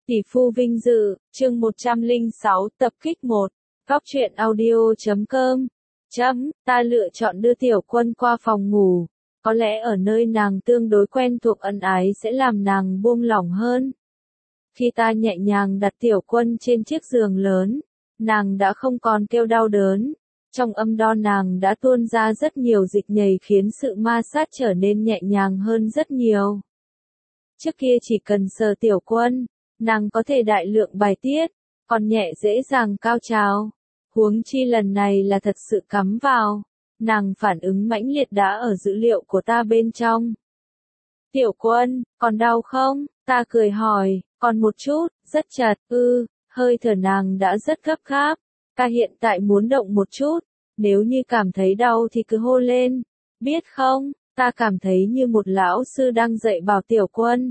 Tỷ phu vinh dự, chương 106, tập kích 1. Góc truyện audio.com. Ta lựa chọn đưa Tiểu Quân qua phòng ngủ. Có lẽ ở nơi nàng tương đối quen thuộc ân ái sẽ làm nàng buông lỏng hơn. Khi ta nhẹ nhàng đặt Tiểu Quân trên chiếc giường lớn, nàng đã không còn kêu đau đớn. Trong âm đo nàng đã tuôn ra rất nhiều dịch nhầy khiến sự ma sát trở nên nhẹ nhàng hơn rất nhiều. Trước kia chỉ cần sờ Tiểu Quân, nàng có thể đại lượng bài tiết, còn nhẹ dễ dàng cao trào. Huống chi lần này là thật sự cắm vào, nàng phản ứng mãnh liệt đã ở dữ liệu của ta bên trong. Tiểu Quân, còn đau không? Ta cười hỏi, còn một chút, rất chật, hơi thở nàng đã rất gấp gáp. Ca hiện tại muốn động một chút, nếu như cảm thấy đau thì cứ hô lên, biết không? Ta cảm thấy như một lão sư đang dạy bảo Tiểu Quân.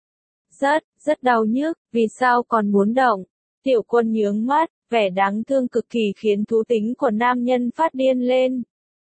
Rất đau nhức, vì sao còn muốn động? Tiểu Quân nhướng mắt, vẻ đáng thương cực kỳ khiến thú tính của nam nhân phát điên lên.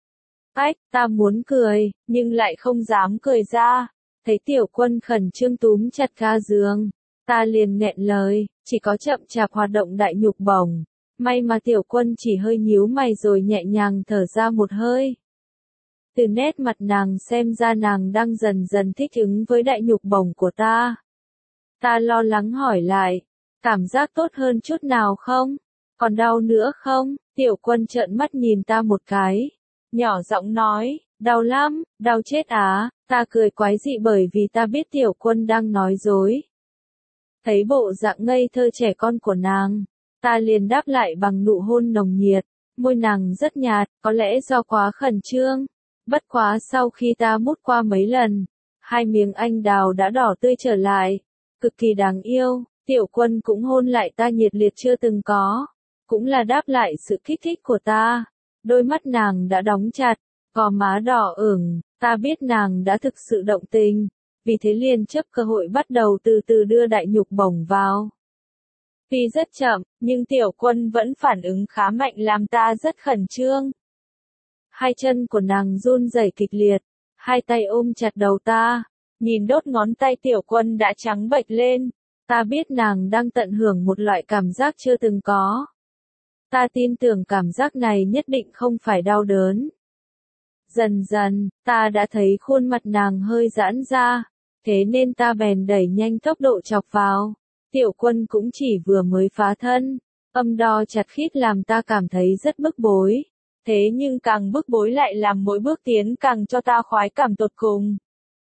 Ta muốn cười, nhưng lại không dám cười ra. Thấy Tiểu Quân khẩn trương túm chặt ga giường, ta liền nghẹn lời, chỉ có chậm chạp hoạt động đại nhục bổng. May mà Tiểu Quân chỉ hơi nhíu mày rồi nhẹ nhàng thở ra một hơi. Từ nét mặt nàng xem ra nàng đang dần dần thích ứng với đại nhục bổng của ta. Ta lo lắng hỏi lại, cảm giác tốt hơn chút nào không? Còn đau nữa không? Tiểu Quân trợn mắt nhìn ta một cái, nhỏ giọng nói, đau lắm, đau chết á. Ta cười quái dị bởi vì ta biết Tiểu Quân đang nói dối. Thấy bộ dạng ngây thơ trẻ con của nàng, ta liền đáp lại bằng nụ hôn nồng nhiệt. Môi nàng rất nhạt, có lẽ do quá khẩn trương. Bất quá sau khi ta mút qua mấy lần, hai miếng anh đào đã đỏ tươi trở lại. Cực kỳ đáng yêu, Tiểu Quân cũng hôn lại ta nhiệt liệt chưa từng có. Cũng là đáp lại sự kích thích của ta. Đôi mắt nàng đã đóng chặt, gò má đỏ ửng, ta biết nàng đã thực sự động tình. Vì thế liền chấp cơ hội bắt đầu từ từ đưa đại nhục bổng vào. Tuy rất chậm, nhưng Tiểu Quân vẫn phản ứng khá mạnh làm ta rất khẩn trương. Hai chân của nàng run rẩy kịch liệt, hai tay ôm chặt đầu ta. Nhìn đốt ngón tay Tiểu Quân đã trắng bệch lên, ta biết nàng đang tận hưởng một loại cảm giác chưa từng có. Ta tin tưởng cảm giác này nhất định không phải đau đớn. Dần dần, ta đã thấy khuôn mặt nàng hơi giãn ra, thế nên ta bèn đẩy nhanh tốc độ chọc vào. Tiểu Quân cũng chỉ vừa mới phá thân, âm đo chặt khít làm ta cảm thấy rất bức bối. Thế nhưng càng bức bối lại làm mỗi bước tiến càng cho ta khoái cảm tột cùng.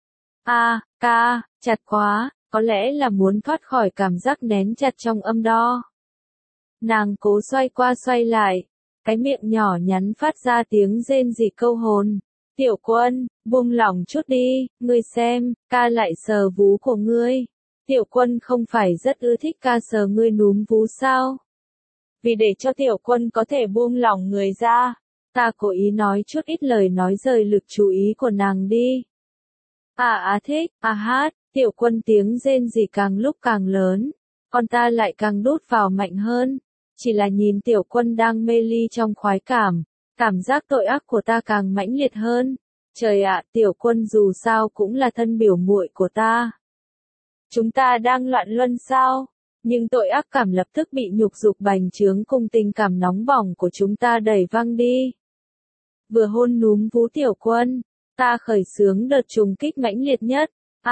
Chặt quá, có lẽ là muốn thoát khỏi cảm giác nén chặt trong âm đo. Nàng cố xoay qua xoay lại, cái miệng nhỏ nhắn phát ra tiếng rên rỉ câu hồn. Tiểu Quân, buông lỏng chút đi, ngươi xem, ca lại sờ vú của ngươi. Tiểu Quân không phải rất ưa thích ca sờ ngươi núm vú sao? Vì để cho Tiểu Quân có thể buông lỏng người ra, ta cố ý nói chút ít lời nói rời lực chú ý của nàng đi. Thích, hát, Tiểu Quân tiếng rên rỉ càng lúc càng lớn, còn ta lại càng đút vào mạnh hơn. Chỉ là nhìn Tiểu Quân đang mê ly trong khoái cảm, cảm giác tội ác của ta càng mãnh liệt hơn. Trời ạ, Tiểu Quân dù sao cũng là thân biểu muội của ta. Chúng ta đang loạn luân sao? Nhưng tội ác cảm lập tức bị nhục dục bành trướng cùng tình cảm nóng bỏng của chúng ta đẩy văng đi. Vừa hôn núm vú Tiểu Quân, ta khởi xướng đợt trùng kích mãnh liệt nhất.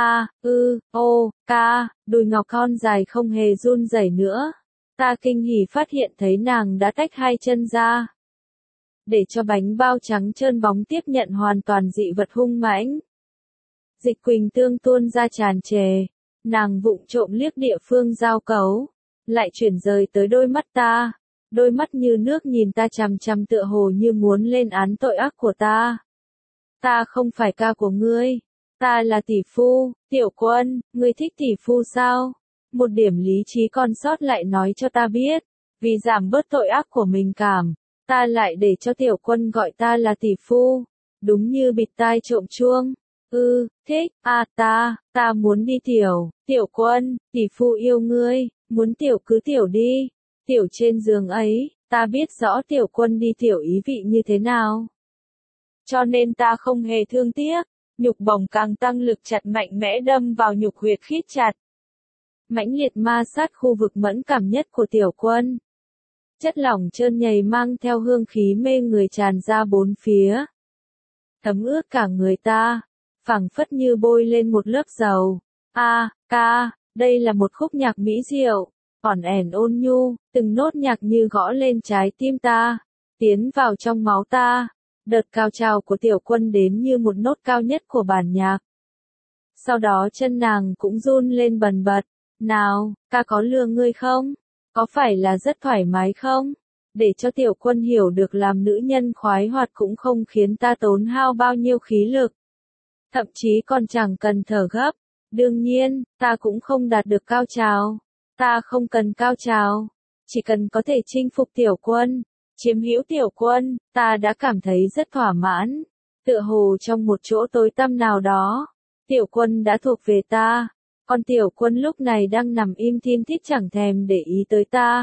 Đùi ngọc thon dài không hề run rẩy nữa. Ta kinh hỉ phát hiện thấy nàng đã tách hai chân ra. Để cho bánh bao trắng trơn bóng tiếp nhận hoàn toàn dị vật hung mãnh. Dịch quỳnh tương tuôn ra tràn trề. Nàng vụng trộm liếc địa phương giao cấu. Lại chuyển rời tới đôi mắt ta. Đôi mắt như nước nhìn ta chằm chằm tựa hồ như muốn lên án tội ác của ta. Ta không phải ca của ngươi. Ta là tỷ phu. Tiểu Quân, ngươi thích tỷ phu sao? Một điểm lý trí còn sót lại nói cho ta biết. Vì giảm bớt tội ác của mình cảm, ta lại để cho Tiểu Quân gọi ta là tỷ phu. Đúng như bịt tai trộm chuông. Thích, ta muốn đi Tiểu Quân, tỷ phu yêu ngươi, muốn tiểu cứ tiểu đi. Tiểu trên giường ấy, ta biết rõ Tiểu Quân đi tiểu ý vị như thế nào. Cho nên ta không hề thương tiếc, nhục bổng càng tăng lực chặt mạnh mẽ đâm vào nhục huyệt khít chặt. mãnh liệt ma sát khu vực mẫn cảm nhất của Tiểu Quân. Chất lỏng trơn nhầy mang theo hương khí mê người tràn ra bốn phía. Thấm ướt cả người ta, phảng phất như bôi lên một lớp dầu. Ca, đây là một khúc nhạc mỹ diệu, ỏn ẻn ôn nhu, từng nốt nhạc như gõ lên trái tim ta, tiến vào trong máu ta. Đợt cao trào của Tiểu Quân đến như một nốt cao nhất của bản nhạc. Sau đó chân nàng cũng run lên bần bật. Nào, ca có lừa ngươi không? Có phải là rất thoải mái không? Để cho Tiểu Quân hiểu được làm nữ nhân khoái hoạt cũng không khiến ta tốn hao bao nhiêu khí lực. Thậm chí còn chẳng cần thở gấp. Đương nhiên, ta cũng không đạt được cao trào. Ta không cần cao trào. Chỉ cần có thể chinh phục Tiểu Quân, chiếm hữu Tiểu Quân, ta đã cảm thấy rất thỏa mãn. Tựa hồ trong một chỗ tối tăm nào đó, Tiểu Quân đã thuộc về ta. Còn Tiểu Quân lúc này đang nằm im thin thít chẳng thèm để ý tới ta.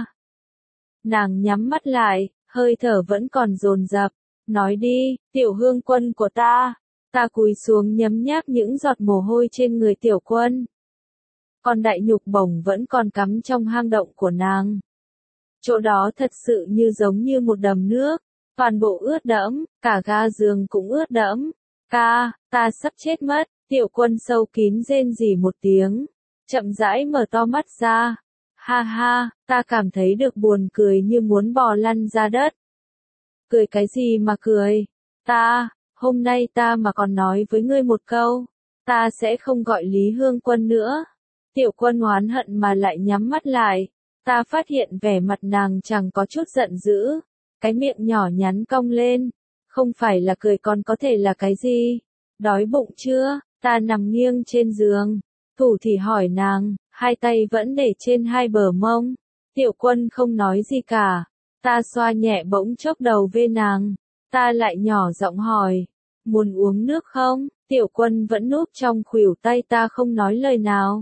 Nàng nhắm mắt lại, hơi thở vẫn còn dồn dập. Nói đi, Tiểu Hương Quân của ta. Ta cúi xuống nhấm nháp những giọt mồ hôi trên người Tiểu Quân. Còn đại nhục bổng vẫn còn cắm trong hang động của nàng. Chỗ đó thật sự như giống như một đầm nước. Toàn bộ ướt đẫm, cả ga giường cũng ướt đẫm. Ca, ta sắp chết mất. Tiểu Quân sâu kín rên rỉ một tiếng, chậm rãi mở to mắt ra. Ha ha, ta cảm thấy được buồn cười như muốn bò lăn ra đất. Cười cái gì mà cười? Hôm nay ta mà còn nói với ngươi một câu, ta sẽ không gọi Lý Hương Quân nữa. Tiểu Quân oán hận mà lại nhắm mắt lại. Ta phát hiện vẻ mặt nàng chẳng có chút giận dữ. Cái miệng nhỏ nhắn cong lên. Không phải là cười còn có thể là cái gì? Đói bụng chưa? Ta nằm nghiêng trên giường, thủ thì hỏi nàng, hai tay vẫn để trên hai bờ mông. Tiểu Quân không nói gì cả. Ta xoa nhẹ bỗng chốc đầu về nàng. Ta lại nhỏ giọng hỏi, muốn uống nước không? Tiểu Quân vẫn núp trong khuỷu tay ta không nói lời nào.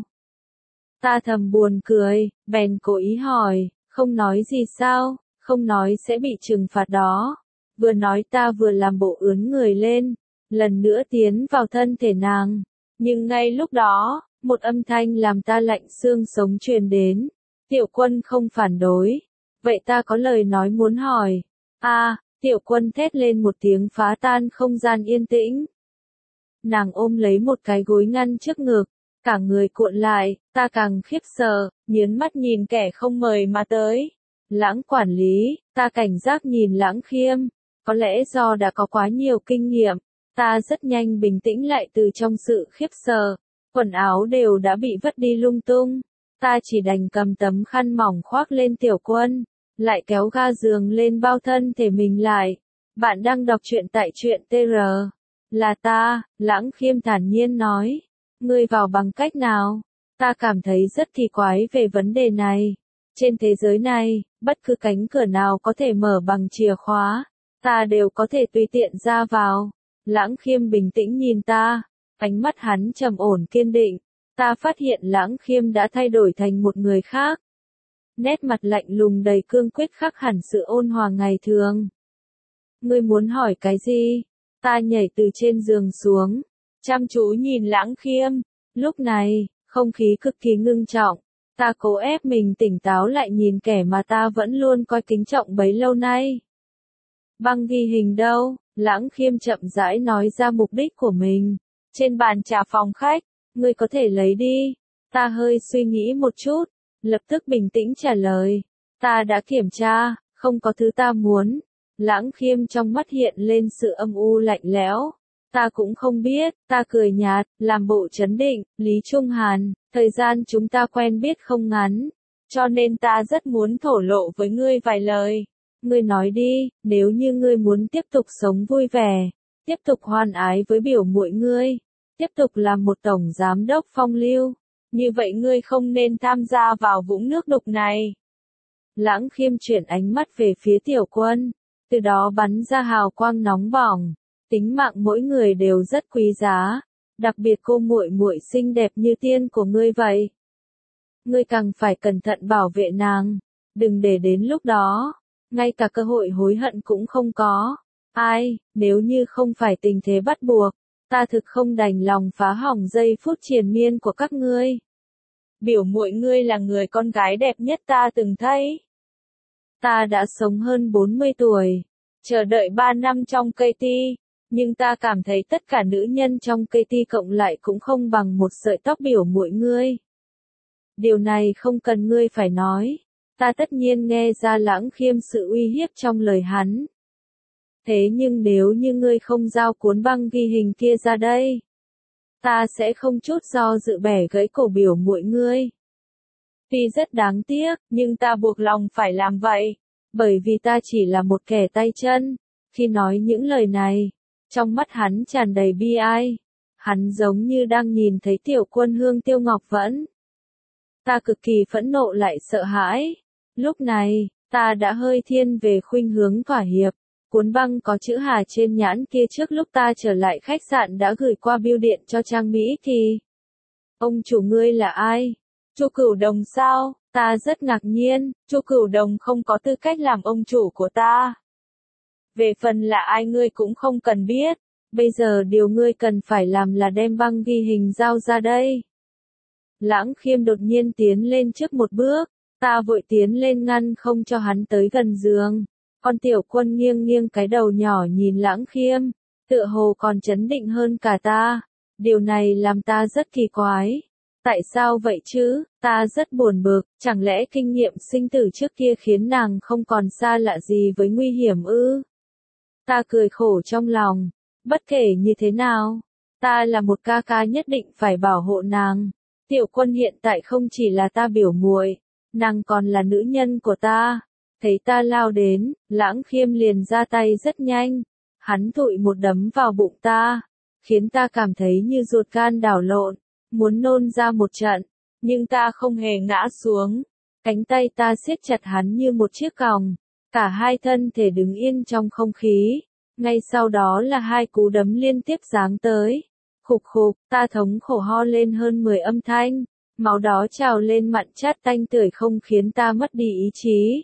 Ta thầm buồn cười, bèn cố ý hỏi, không nói gì sao? Không nói sẽ bị trừng phạt đó. Vừa nói ta vừa làm bộ ướn người lên, lần nữa tiến vào thân thể nàng. Nhưng ngay lúc đó, một âm thanh làm ta lạnh xương sống truyền đến. Tiểu Quân không phản đối. Vậy ta có lời nói muốn hỏi. Tiểu Quân thét lên một tiếng phá tan không gian yên tĩnh. Nàng ôm lấy một cái gối ngăn trước ngực, cả người cuộn lại, ta càng khiếp sợ, nhớn mắt nhìn kẻ không mời mà tới. Lãng quản lý, ta cảnh giác nhìn Lãng Khiêm. Có lẽ do đã có quá nhiều kinh nghiệm, ta rất nhanh bình tĩnh lại từ trong sự khiếp sợ. Quần áo đều đã bị vứt đi lung tung. Ta chỉ đành cầm tấm khăn mỏng khoác lên Tiểu Quân, lại kéo ga giường lên bao thân thể mình lại. Bạn đang đọc truyện tại truyện TR. Là ta, Lãng Khiêm thản nhiên nói. Ngươi vào bằng cách nào? Ta cảm thấy rất kỳ quái về vấn đề này. Trên thế giới này, bất cứ cánh cửa nào có thể mở bằng chìa khóa, ta đều có thể tùy tiện ra vào. Lãng Khiêm bình tĩnh nhìn ta, ánh mắt hắn trầm ổn kiên định. Ta phát hiện Lãng Khiêm đã thay đổi thành một người khác. Nét mặt lạnh lùng đầy cương quyết khác hẳn sự ôn hòa ngày thường. Ngươi muốn hỏi cái gì? Ta nhảy từ trên giường xuống, chăm chú nhìn Lãng Khiêm. Lúc này, không khí cực kỳ ngưng trọng. Ta cố ép mình tỉnh táo lại nhìn kẻ mà ta vẫn luôn coi kính trọng bấy lâu nay. Băng ghi hình đâu? Lãng Khiêm chậm rãi nói ra mục đích của mình. Trên bàn trà phòng khách, ngươi có thể lấy đi. Ta hơi suy nghĩ một chút, lập tức bình tĩnh trả lời. Ta đã kiểm tra, không có thứ ta muốn. Lãng Khiêm trong mắt hiện lên sự âm u lạnh lẽo. Ta cũng không biết, ta cười nhạt, làm bộ trấn định. Lý Trung Hàn, thời gian chúng ta quen biết không ngắn, cho nên ta rất muốn thổ lộ với ngươi vài lời. Ngươi nói đi, nếu như ngươi muốn tiếp tục sống vui vẻ, tiếp tục hoan ái với biểu muội ngươi, tiếp tục làm một tổng giám đốc phong lưu, như vậy ngươi không nên tham gia vào vũng nước đục này. Lãng Khiêm chuyển ánh mắt về phía Tiểu Quân, từ đó bắn ra hào quang nóng bỏng. Tính mạng mỗi người đều rất quý giá, đặc biệt cô muội muội xinh đẹp như tiên của ngươi vậy. Ngươi càng phải cẩn thận bảo vệ nàng, đừng để đến lúc đó, ngay cả cơ hội hối hận cũng không có. Nếu như không phải tình thế bắt buộc, ta thực không đành lòng phá hỏng giây phút triền miên của các ngươi. Biểu muội ngươi là người con gái đẹp nhất ta từng thấy. Ta đã sống hơn 40 tuổi, chờ đợi 3 năm trong KT, nhưng ta cảm thấy tất cả nữ nhân trong KT cộng lại cũng không bằng một sợi tóc biểu muội ngươi. Điều này không cần ngươi phải nói, ta tất nhiên nghe ra Lãng Khiêm sự uy hiếp trong lời hắn. Thế nhưng nếu như ngươi không giao cuốn băng ghi hình kia ra đây, ta sẽ không chút do dự bẻ gãy cổ biểu muội ngươi. Tuy rất đáng tiếc, nhưng ta buộc lòng phải làm vậy, bởi vì ta chỉ là một kẻ tay chân. Khi nói những lời này, trong mắt hắn tràn đầy bi ai. Hắn giống như đang nhìn thấy tiểu quân Hương Tiêu Ngọc Vẫn. Ta cực kỳ phẫn nộ lại sợ hãi. Lúc này, ta đã hơi thiên về khuynh hướng thỏa hiệp. Cuốn băng có chữ Hà trên nhãn kia trước lúc ta trở lại khách sạn đã gửi qua bưu điện cho Trang Mỹ thì. Ông chủ ngươi là ai? Chu Cửu Đồng sao? Ta rất ngạc nhiên, Chu Cửu Đồng không có tư cách làm ông chủ của ta. Về phần là ai ngươi cũng không cần biết, bây giờ điều ngươi cần phải làm là đem băng ghi hình giao ra đây. Lãng Khiêm đột nhiên tiến lên trước một bước, ta vội tiến lên ngăn không cho hắn tới gần giường. Con tiểu quân nghiêng nghiêng cái đầu nhỏ nhìn Lãng Khiêm, tựa hồ còn chấn định hơn cả ta. Điều này làm ta rất kỳ quái. Tại sao vậy chứ? Ta rất buồn bực, chẳng lẽ kinh nghiệm sinh tử trước kia khiến nàng không còn xa lạ gì với nguy hiểm ư? Ta cười khổ trong lòng, bất kể như thế nào, ta là một ca ca nhất định phải bảo hộ nàng. Tiểu quân hiện tại không chỉ là ta biểu muội, nàng còn là nữ nhân của ta. Thấy ta lao đến, Lãng Khiêm liền ra tay rất nhanh, hắn thụi một đấm vào bụng ta, khiến ta cảm thấy như ruột gan đảo lộn, muốn nôn ra một trận, nhưng ta không hề ngã xuống. Cánh tay ta siết chặt hắn như một chiếc còng, cả hai thân thể đứng yên trong không khí. Ngay sau đó là hai cú đấm liên tiếp giáng tới. Khục khục, ta thống khổ ho lên hơn 10 âm thanh, máu đó trào lên mặn chát tanh tưởi không khiến ta mất đi ý chí.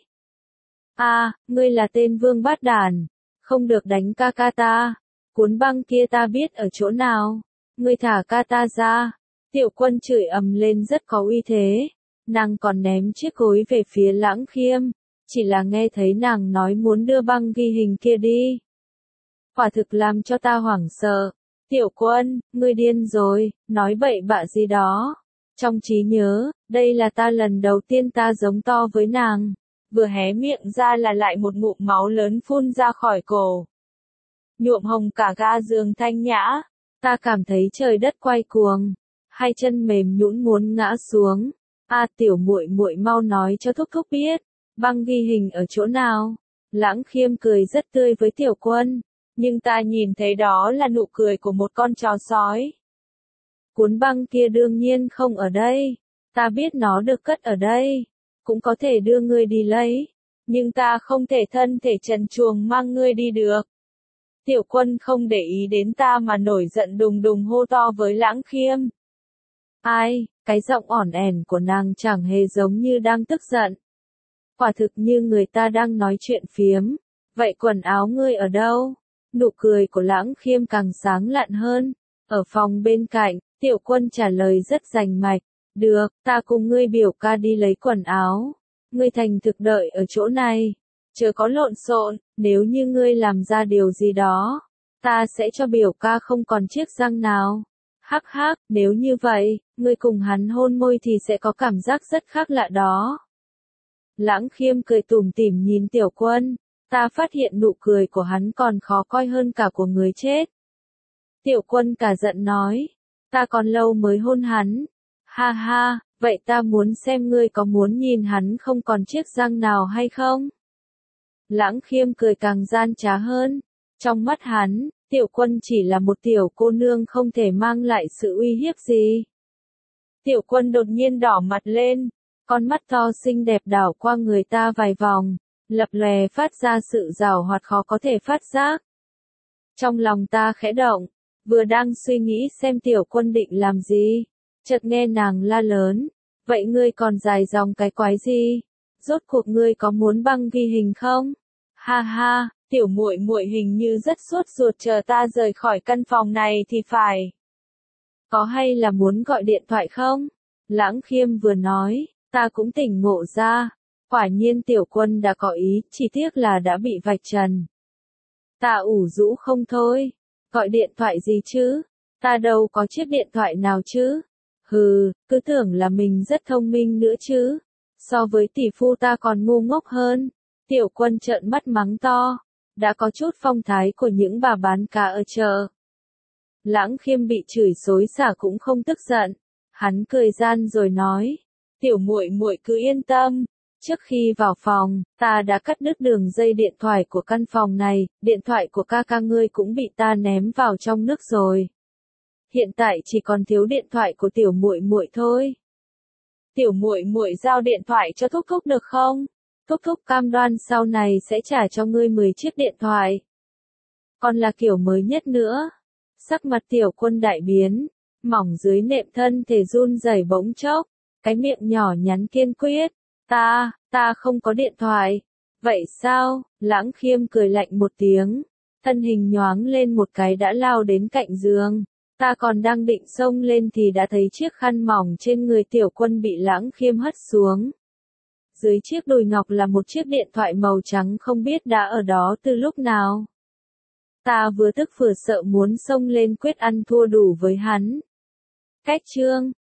Ngươi là tên vương bát đản, không được đánh ca ca ta. Cuốn băng kia ta biết ở chỗ nào, ngươi thả ca ta ra. Tiểu quân chửi ầm lên rất có uy thế, nàng còn ném chiếc gối về phía Lãng Khiêm, chỉ là nghe thấy nàng nói muốn đưa băng ghi hình kia đi. Quả thực làm cho ta hoảng sợ. Tiểu quân, ngươi điên rồi, nói bậy bạ gì đó. Trong trí nhớ, đây là ta lần đầu tiên ta giống to với nàng. Vừa hé miệng ra là lại một ngụm máu lớn phun ra khỏi cổ. Nhuộm hồng cả ga giường thanh nhã, ta cảm thấy trời đất quay cuồng, hai chân mềm nhũn muốn ngã xuống. Tiểu muội muội mau nói cho thúc thúc biết, băng ghi hình ở chỗ nào? Lãng Khiêm cười rất tươi với tiểu quân, nhưng ta nhìn thấy đó là nụ cười của một con chó sói. Cuốn băng kia đương nhiên không ở đây, ta biết nó được cất ở đây, cũng có thể đưa ngươi đi lấy, nhưng ta không thể thân thể trần truồng mang ngươi đi được. Tiểu quân không để ý đến ta mà nổi giận đùng đùng hô to với Lãng Khiêm. Cái giọng ỏn ẻn của nàng chẳng hề giống như đang tức giận. Quả thực như người ta đang nói chuyện phiếm. Vậy quần áo ngươi ở đâu? Nụ cười của Lãng Khiêm càng sáng lạn hơn. Ở phòng bên cạnh, tiểu quân trả lời rất rành mạch. Được, ta cùng ngươi biểu ca đi lấy quần áo. Ngươi thành thực đợi ở chỗ này. Chớ có lộn xộn, nếu như ngươi làm ra điều gì đó, ta sẽ cho biểu ca không còn chiếc răng nào. Hắc hắc, nếu như vậy, ngươi cùng hắn hôn môi thì sẽ có cảm giác rất khác lạ đó. Lãng Khiêm cười tủm tỉm nhìn tiểu quân, ta phát hiện nụ cười của hắn còn khó coi hơn cả của người chết. Tiểu quân cả giận nói, ta còn lâu mới hôn hắn. Ha ha, vậy ta muốn xem ngươi có muốn nhìn hắn không còn chiếc răng nào hay không? Lãng Khiêm cười càng gian trá hơn. Trong mắt hắn, tiểu quân chỉ là một tiểu cô nương không thể mang lại sự uy hiếp gì. Tiểu quân đột nhiên đỏ mặt lên, con mắt to xinh đẹp đảo qua người ta vài vòng, lập lòe phát ra sự giảo hoạt khó có thể phát giác. Trong lòng ta khẽ động, vừa đang suy nghĩ xem tiểu quân định làm gì, chợt nghe nàng la lớn, vậy ngươi còn dài dòng cái quái gì? Rốt cuộc ngươi có muốn băng ghi hình không? Ha ha, tiểu muội muội hình như rất sốt ruột chờ ta rời khỏi căn phòng này thì phải. Có hay là muốn gọi điện thoại không? Lãng Khiêm vừa nói, ta cũng tỉnh ngộ ra. Quả nhiên Tiểu Quân đã có ý, chỉ tiếc là đã bị vạch trần. Ta ủ rũ không thôi. Gọi điện thoại gì chứ? Ta đâu có chiếc điện thoại nào chứ? Hừ, cứ tưởng là mình rất thông minh nữa chứ. So với tỷ phu ta còn ngu ngốc hơn. Tiểu Quân trợn mắt mắng to. Đã có chút phong thái của những bà bán cá ở chợ. Lãng Khiêm bị chửi xối xả cũng không tức giận. Hắn cười gian rồi nói. Tiểu muội muội cứ yên tâm. Trước khi vào phòng, ta đã cắt đứt đường dây điện thoại của căn phòng này, điện thoại của ca ca ngươi cũng bị ta ném vào trong nước rồi. Hiện tại chỉ còn thiếu điện thoại của tiểu muội muội thôi. Tiểu muội muội giao điện thoại cho thúc thúc được không? Thúc thúc cam đoan sau này sẽ trả cho ngươi 10 chiếc điện thoại. Còn là kiểu mới nhất nữa. Sắc mặt Tiểu Quân đại biến, mỏng dưới nệm thân thể run rẩy bỗng chốc, cái miệng nhỏ nhắn kiên quyết. Ta không có điện thoại. Vậy sao? Lãng Khiêm cười lạnh một tiếng. Thân hình nhoáng lên một cái đã lao đến cạnh giường. Ta còn đang định xông lên thì đã thấy chiếc khăn mỏng trên người Tiểu Quân bị Lãng Khiêm hất xuống. Dưới chiếc đùi ngọc là một chiếc điện thoại màu trắng không biết đã ở đó từ lúc nào. Ta vừa tức vừa sợ muốn xông lên quyết ăn thua đủ với hắn. Cách chương